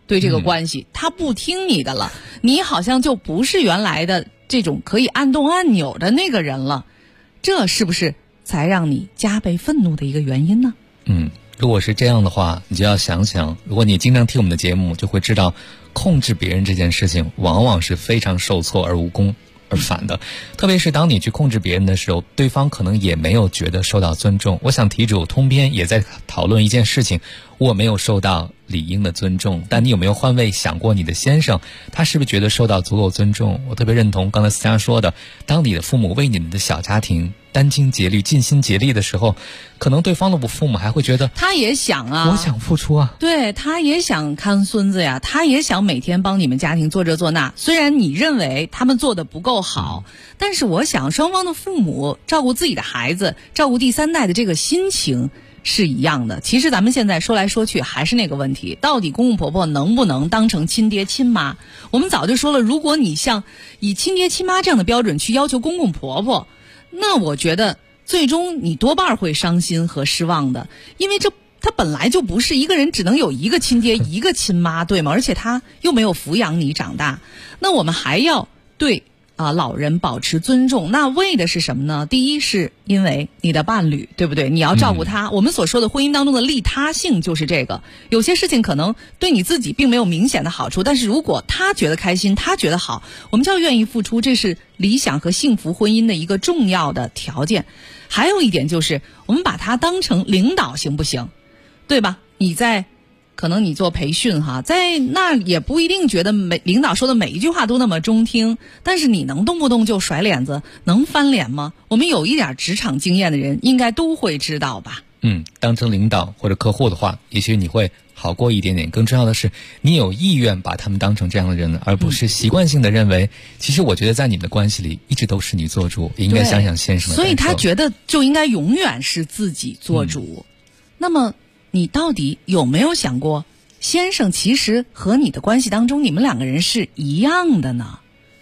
对这个关系，他不听你的了，你好像就不是原来的这种可以按动按钮的那个人了，这是不是才让你加倍愤怒的一个原因呢？ 如果是这样的话，你就要想想，如果你经常听我们的节目，就会知道控制别人这件事情往往是非常受挫而无功而返的。特别是当你去控制别人的时候，对方可能也没有觉得受到尊重。我想题主通篇也在讨论一件事情，我没有受到理应的尊重，但你有没有换位想过你的先生，他是不是觉得受到足够尊重？我特别认同刚才思佳说的，当你的父母为你们的小家庭殚精竭虑尽心竭力的时候，可能对方的父母还会觉得他也想啊， 我想付出啊， 对，他也想看孙子呀，他也想每天帮你们家庭做这做那，虽然你认为他们做的不够好，但是我想双方的父母照顾自己的孩子，照顾第三代的这个心情是一样的。其实咱们现在说来说去还是那个问题，到底公公婆婆能不能当成亲爹亲妈？我们早就说了，如果你像以亲爹亲妈这样的标准去要求公公婆婆，那我觉得最终你多半会伤心和失望的，因为他本来就不是一个人只能有一个亲爹一个亲妈，对吗？而且他又没有抚养你长大，那我们还要对老人保持尊重，那为的是什么呢？第一是因为你的伴侣，对不对？你要照顾他，我们所说的婚姻当中的利他性就是这个。有些事情可能对你自己并没有明显的好处，但是如果他觉得开心，他觉得好，我们就要愿意付出，这是理想和幸福婚姻的一个重要的条件。还有一点就是，我们把他当成领导行不行？对吧？可能你做培训在那也不一定觉得领导说的每一句话都那么中听，但是你能动不动就甩脸子，能翻脸吗？我们有一点职场经验的人应该都会知道吧。 当成领导或者客户的话，也许你会好过一点点。更重要的是，你有意愿把他们当成这样的人，而不是习惯性的认为，其实我觉得在你们的关系里一直都是你做主，也应该想想先生的感受。 所以他觉得就应该永远是自己做主。那么你到底有没有想过，先生其实和你的关系当中，你们两个人是一样的呢？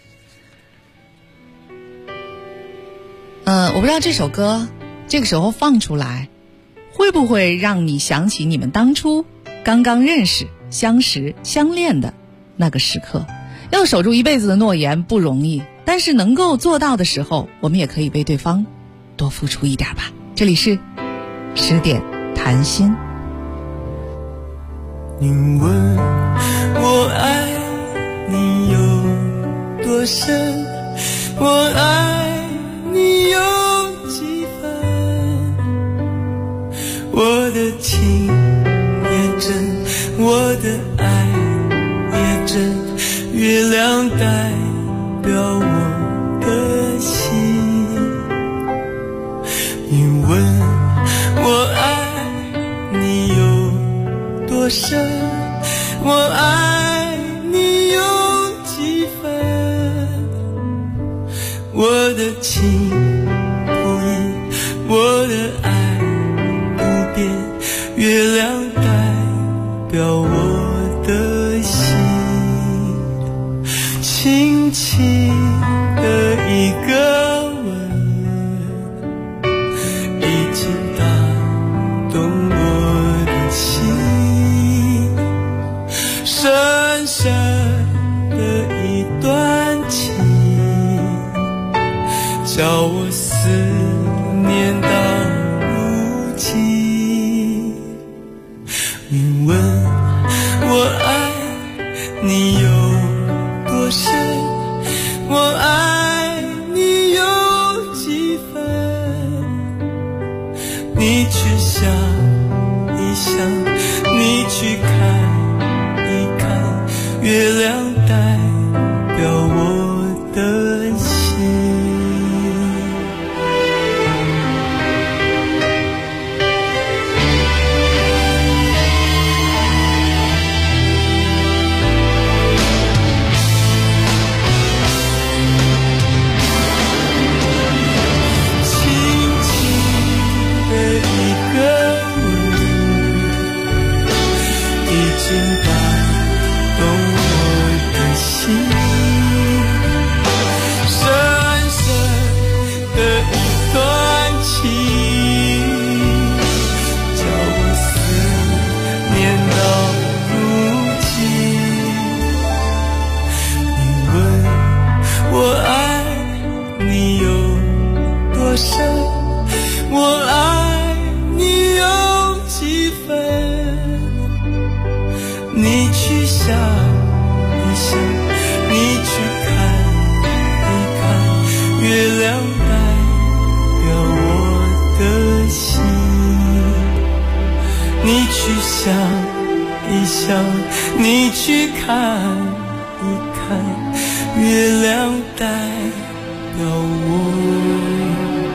我不知道这首歌这个时候放出来，会不会让你想起你们当初刚刚认识、相识、相恋的那个时刻？要守住一辈子的诺言不容易，但是能够做到的时候，我们也可以为对方多付出一点吧。这里是10点谈心。 你问我爱你有多深，我爱你有几分，我的情也真，我的爱也真，月亮代表我的心。你问我爱你有多深，我爱你有几分，我的情不移，我的爱不变，月亮代表我的心。轻轻的一个吻，已经打动我的心，深深的一段情，叫我思念到如今。你问我爱你有多深，我爱你有几分，你去想一想，你去看一看，月亮代表我的心。已经打动我想一想，你去看一看，月亮代表我的心。你去想一想，你去看一看，月亮代表我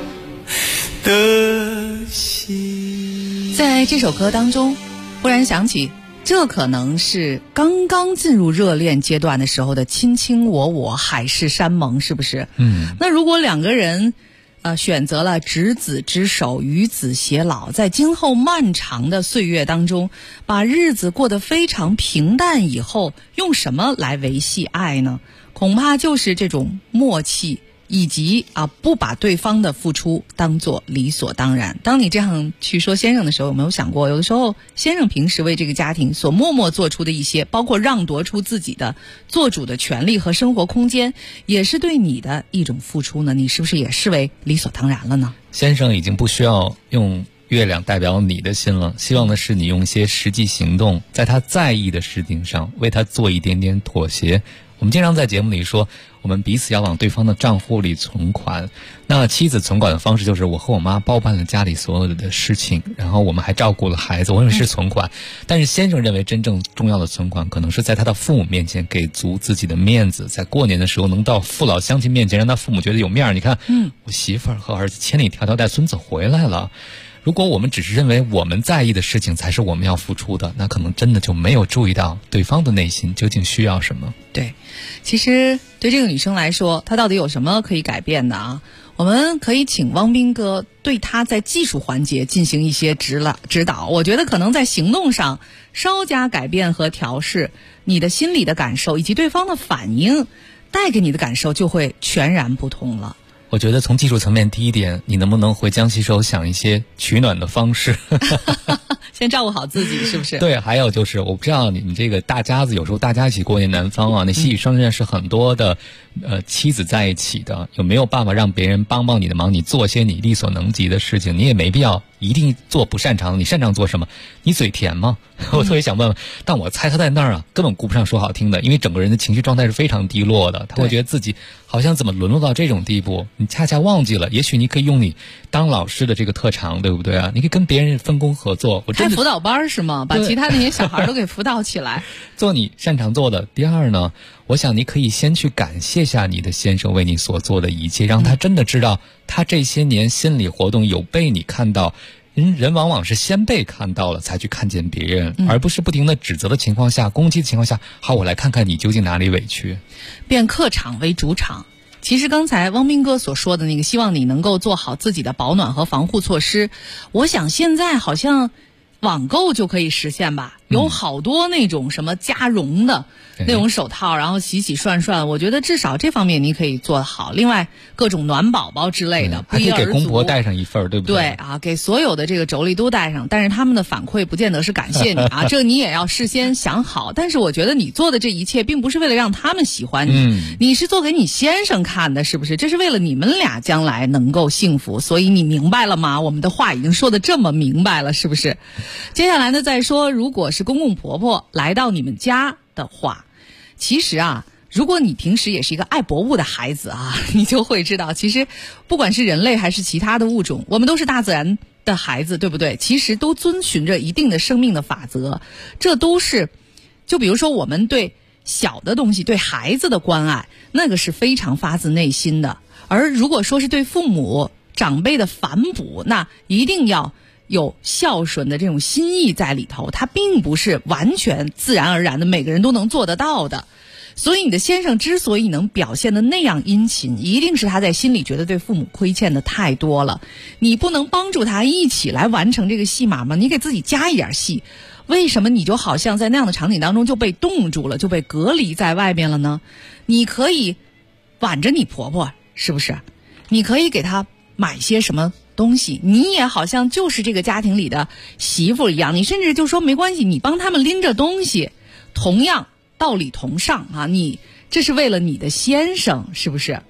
的心。 在这首歌当中，忽然想起，这可能是刚刚进入热恋阶段的时候的卿卿我我，海誓山盟，是不是？那如果两个人选择了执子之手，与子偕老，在今后漫长的岁月当中，把日子过得非常平淡以后，用什么来维系爱呢？恐怕就是这种默契，以及不把对方的付出当作理所当然。当你这样去说先生的时候，有没有想过，有的时候先生平时为这个家庭所默默做出的一些，包括让夺出自己的做主的权利和生活空间，也是对你的一种付出呢？你是不是也视为理所当然了呢？ 先生已经不需要用月亮代表你的心了，希望的是你用一些实际行动，在他在意的事情上为他做一点点妥协。我们经常在节目里说，我们彼此要往对方的账户里存款。那妻子存款的方式就是我和我妈包办了家里所有的事情，然后我们还照顾了孩子，我认为是存款。但是先生认为真正重要的存款可能是在他的父母面前给足自己的面子，在过年的时候能到父老乡亲面前让他父母觉得有面儿。你看，我媳妇儿和儿子千里迢迢带孙子回来了。如果我们只是认为我们在意的事情才是我们要付出的，那可能真的就没有注意到对方的内心究竟需要什么。 对，其实对这个女生来说，她到底有什么可以改变的啊？我们可以请汪斌哥对她在技术环节进行一些指导。我觉得可能在行动上稍加改变和调试，你的心理的感受以及对方的反应带给你的感受就会全然不同了。 我觉得从技术层面，第一点，你能不能回江西时候想一些取暖的方式先照顾好自己，是不是？ 对，还有就是我不知道你们这个大家子有时候大家一起过年南方啊，那细雨声认识很多的妻子在一起的，有没有办法让别人帮帮你的忙，你做些你力所能及的事情？你也没必要一定做不擅长，你擅长做什么？你嘴甜吗？我特别想问问，但我猜他在那儿啊根本顾不上说好听的，因为整个人的情绪状态是非常低落的，他会觉得自己好像怎么沦落到这种地步。你恰恰忘记了，也许你可以用你当老师的这个特长，对不对啊？你可以跟别人分工合作。我真的开辅导班是吗？把其他那些小孩都给辅导起来做你擅长做的。第二呢，我想你可以先去感谢下你的先生为你所做的一切，让他真的知道他这些年心理活动有被你看到。人往往是先被看到了才去看见别人，而不是不停的指责的情况下，攻击的情况下，好，我来看看你究竟哪里委屈。 变客场为主场。其实刚才汪斌哥所说的那个希望你能够做好自己的保暖和防护措施，我想现在好像网购就可以实现吧，有好多那种什么加绒的那种手套，然后洗洗涮涮，我觉得至少这方面你可以做好。另外各种暖宝宝之类的， 还可以给公婆带上一份，对不对？ 对啊，给所有的这个妯娌都带上，但是他们的反馈不见得是感谢你啊，这你也要事先想好。但是我觉得你做的这一切并不是为了让他们喜欢你，你是做给你先生看的，是不是？这是为了你们俩将来能够幸福，所以你明白了吗？我们的话已经说得这么明白了，是不是？接下来呢，再说，如果是公公婆婆来到你们家的话，其实啊，如果你平时也是一个爱博物的孩子啊，你就会知道，其实不管是人类还是其他的物种，我们都是大自然的孩子，对不对？其实都遵循着一定的生命的法则，这都是，就比如说我们对小的东西，对孩子的关爱，那个是非常发自内心的。而如果说是对父母长辈的反哺，那一定要有孝顺的这种心意在里头，它并不是完全自然而然的每个人都能做得到的。所以你的先生之所以能表现得那样殷勤，一定是他在心里觉得对父母亏欠的太多了。你不能帮助他一起来完成这个戏码吗？你给自己加一点戏，为什么你就好像在那样的场景当中就被冻住了，就被隔离在外面了呢？你可以挽着你婆婆，是不是？你可以给她买些什么东西，你也好像就是这个家庭里的媳妇一样，你甚至就说没关系，你帮他们拎着东西，同样道理同上啊，你这是为了你的先生，是不是？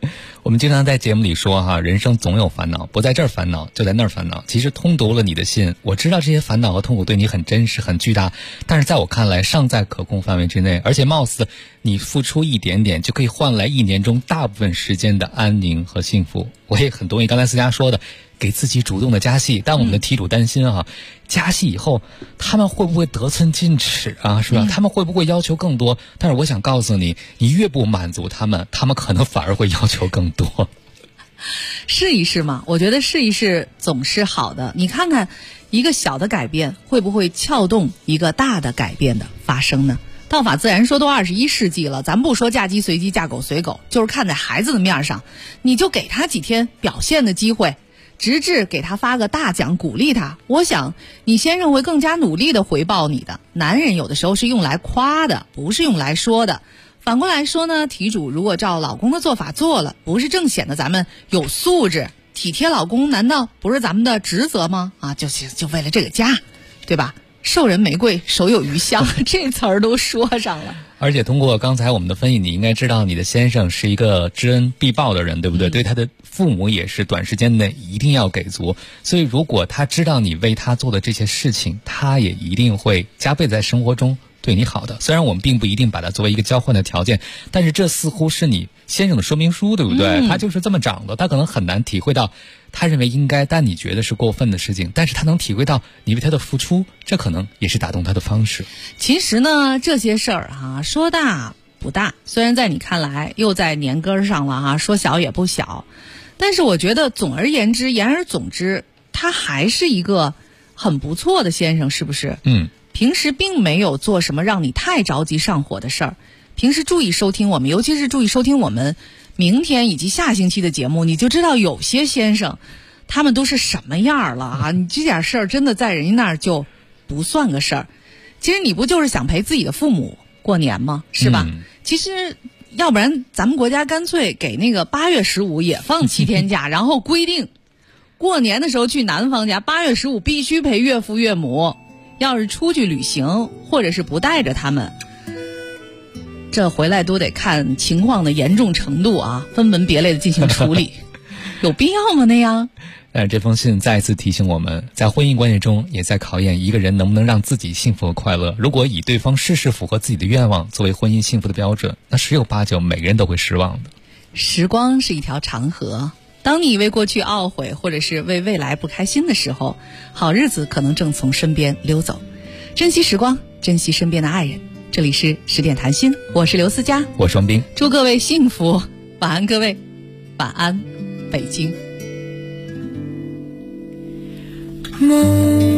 我们经常在节目里说哈，人生总有烦恼，不在这儿烦恼就在那儿烦恼。其实通读了你的信，我知道这些烦恼和痛苦对你很真实很巨大，但是在我看来尚在可控范围之内，而且貌似你付出一点点就可以换来1年中大部分时间的安宁和幸福。我也很同意刚才思佳说的，给自己主动的加戏，但我们的题主担心啊，加戏以后他们会不会得寸进尺啊，是吧？他们会不会要求更多？但是我想告诉你，你越不满足他们可能反而会要求更多。 试一试嘛，我觉得试一试总是好的。你看看一个小的改变会不会撬动一个大的改变的发生呢？道法自然说都21世纪了，咱不说嫁鸡随鸡嫁狗随狗，就是看在孩子的面上，你就给他几天表现的机会，直至给他发个大奖鼓励他，我想你先生会更加努力的回报你的。男人有的时候是用来夸的，不是用来说的。反过来说呢，题主如果照老公的做法做了，不是正显得咱们有素质，体贴老公难道不是咱们的职责吗？啊，就为了这个家，对吧？授人玫瑰手有余香这词儿都说上了。 而且通过刚才我们的分析，你应该知道你的先生是一个知恩必报的人，对不对？对他的父母也是短时间内一定要给足，所以如果他知道你为他做的这些事情，他也一定会加倍在生活中对你好的。虽然我们并不一定把它作为一个交换的条件，但是这似乎是你先生的说明书，对不对？他就是这么长的，他可能很难体会到他认为应该但你觉得是过分的事情，但是他能体会到你为他的付出，这可能也是打动他的方式。 其实呢，这些事儿说大不大，虽然在你看来又在年根上了说小也不小，但是我觉得总而言之言而总之，他还是一个很不错的先生，是不是？平时并没有做什么让你太着急上火的事儿，平时注意收听我们，尤其是注意收听我们明天以及下星期的节目，你就知道有些先生他们都是什么样了你这点事儿真的在人家那儿就不算个事儿。其实你不就是想陪自己的父母过年吗？是吧？其实要不然咱们国家干脆给那个8月15也放7天假然后规定过年的时候去男方家8月15必须陪岳父岳母，要是出去旅行或者是不带着他们，这回来都得看情况的严重程度分门别类的进行处理有必要吗那样？ 但这封信再一次提醒我们，在婚姻关系中也在考验一个人能不能让自己幸福和快乐。如果以对方事事符合自己的愿望作为婚姻幸福的标准，那十有八九每个人都会失望的。 时光是一条长河，当你为过去懊悔或者是为未来不开心的时候，好日子可能正从身边溜走。珍惜时光，珍惜身边的爱人。这里是10点谈心，我是刘思佳， 我双冰， 祝各位幸福，晚安各位，晚安北京。 梦